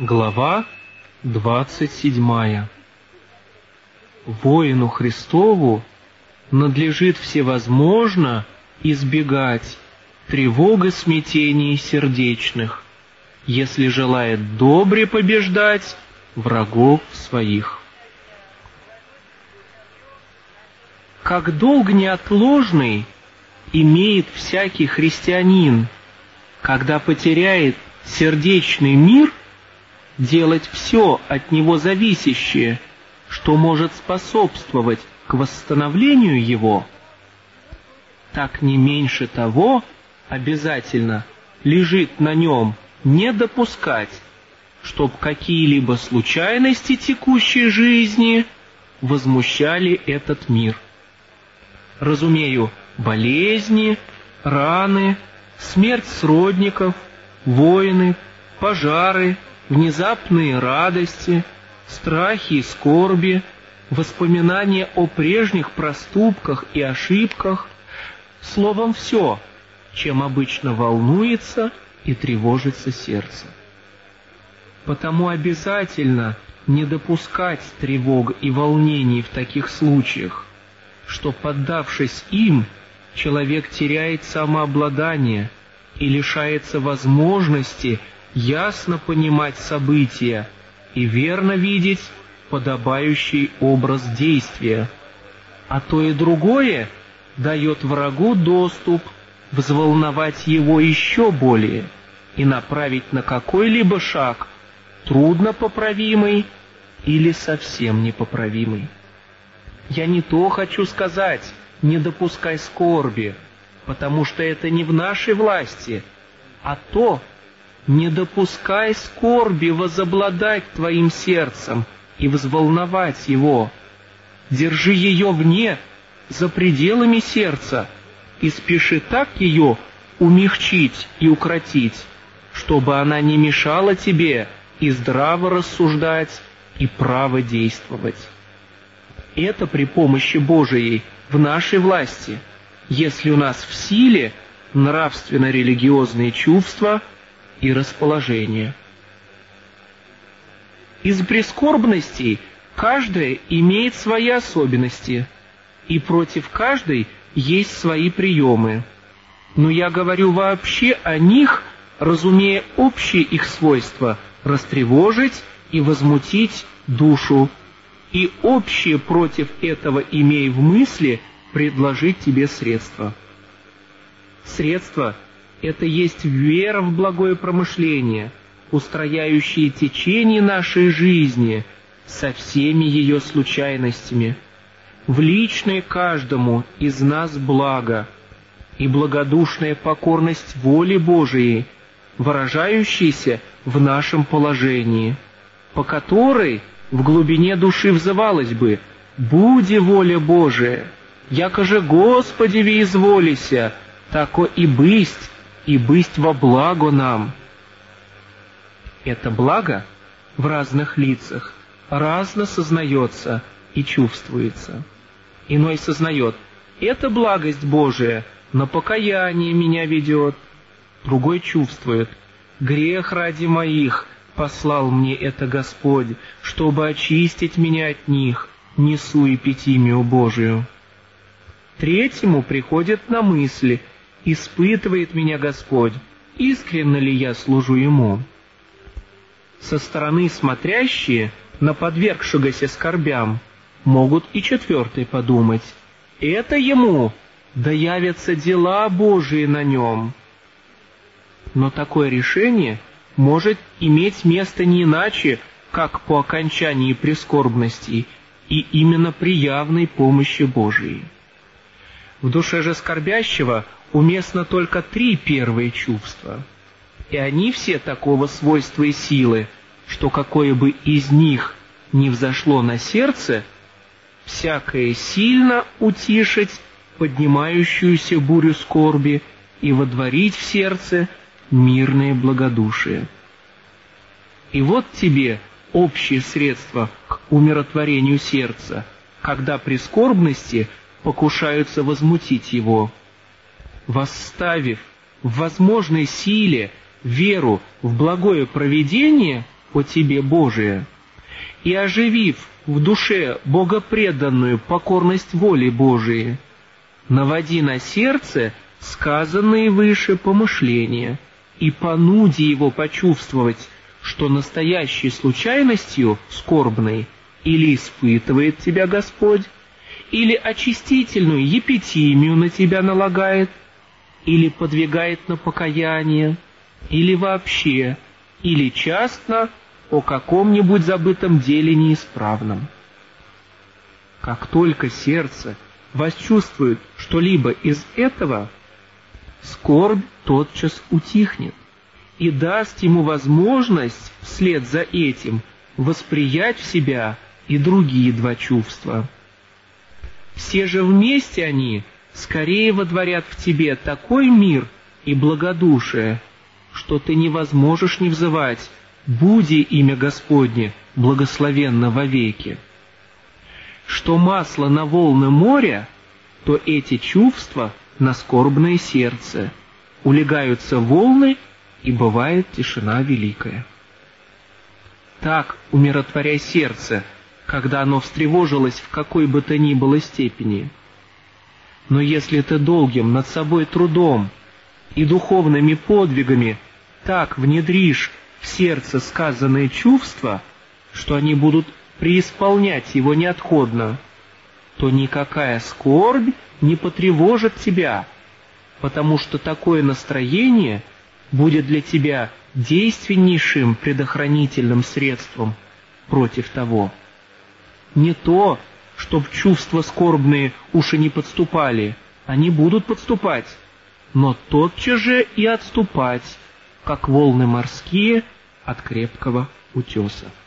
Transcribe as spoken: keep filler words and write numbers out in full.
Глава двадцать седьмая. Воину Христову надлежит всевозможно избегать тревог и смятений сердечных, если желает добре побеждать врагов своих. Как долг неотложный имеет всякий христианин, когда потеряет сердечный мир, делать все от него зависящее, что может способствовать к восстановлению его, так не меньше того обязательно лежит на нем не допускать, чтоб какие-либо случайности текущей жизни возмущали этот мир. Разумею, болезни, раны, смерть сродников, войны, пожары, внезапные радости, страхи и скорби, воспоминания о прежних проступках и ошибках, словом, все, чем обычно волнуется и тревожится сердце. Потому обязательно не допускать тревог и волнений в таких случаях, что, поддавшись им, человек теряет самообладание и лишается возможности ясно понимать события и верно видеть подобающий образ действия, а то и другое дает врагу доступ взволновать его еще более и направить на какой-либо шаг трудно поправимый или совсем непоправимый. Я не то хочу сказать, не допускай скорби, потому что это не в нашей власти, а то, не допускай скорби возобладать твоим сердцем и взволновать его. Держи ее вне, за пределами сердца, и спеши так ее умягчить и укротить, чтобы она не мешала тебе и здраво рассуждать, и право действовать. Это при помощи Божией в нашей власти, если у нас в силе нравственно-религиозные чувства и расположение. Из прискорбностей каждая имеет свои особенности, и против каждой есть свои приемы. Но я говорю вообще о них, разумея общие их свойства растревожить и возмутить душу, и общее против этого имея в мысли предложить тебе средства. Средства — это есть вера в благое промышление, устрояющее течение нашей жизни со всеми ее случайностями, в личное каждому из нас благо и благодушная покорность воле Божией, выражающейся в нашем положении, по которой в глубине души взывалось бы: «Буди воля Божия, яко же Господи ви изволися, тако и бысть, и бысть во благо нам». Это благо в разных лицах разно сознается и чувствуется. Иной сознает: это благость Божия на покаяние меня ведет. Другой чувствует: грех ради моих послал мне это Господь, чтобы очистить меня от них, несу эпитимию Божию. Третьему приходит на мысль: испытывает меня Господь, искренне ли я служу Ему. Со стороны смотрящие на подвергшегося скорбям могут и четвертый подумать: это ему да явятся дела Божии на нем. Но такое решение может иметь место не иначе, как по окончании прискорбностей и именно при явной помощи Божией. В душе же скорбящего уместно только три первые чувства, и они все такого свойства и силы, что какое бы из них ни взошло на сердце, всякое сильно утишить поднимающуюся бурю скорби и водворить в сердце мирное благодушие. И вот тебе общее средство к умиротворению сердца, когда прискорбности покушаются возмутить его. Восставив в возможной силе веру в благое провидение, о тебе, Божие, и оживив в душе богопреданную покорность воли Божией, наводи на сердце сказанные выше помышления и понуди его почувствовать, что настоящей случайностью скорбной или испытывает тебя Господь, или очистительную епитимию на тебя налагает, или подвигает на покаяние, или вообще, или частно о каком-нибудь забытом деле неисправном. Как только сердце восчувствует что-либо из этого, скорбь тотчас утихнет и даст ему возможность вслед за этим восприять в себя и другие два чувства. Все же вместе они скорее водворят в тебе такой мир и благодушие, что ты не возможешь не взывать: «Буди имя Господне благословенно вовеки». Что масло на волны моря, то эти чувства на скорбное сердце. Улегаются волны, и бывает тишина великая. Так умиротворяй сердце, когда оно встревожилось в какой бы то ни было степени. Но если ты долгим над собой трудом и духовными подвигами так внедришь в сердце сказанные чувства, что они будут преисполнять его неотходно, то никакая скорбь не потревожит тебя, потому что такое настроение будет для тебя действеннейшим предохранительным средством против того. Не то, чтоб чувства скорбные уж и не подступали, они будут подступать, но тотчас же и отступать, как волны морские от крепкого утеса.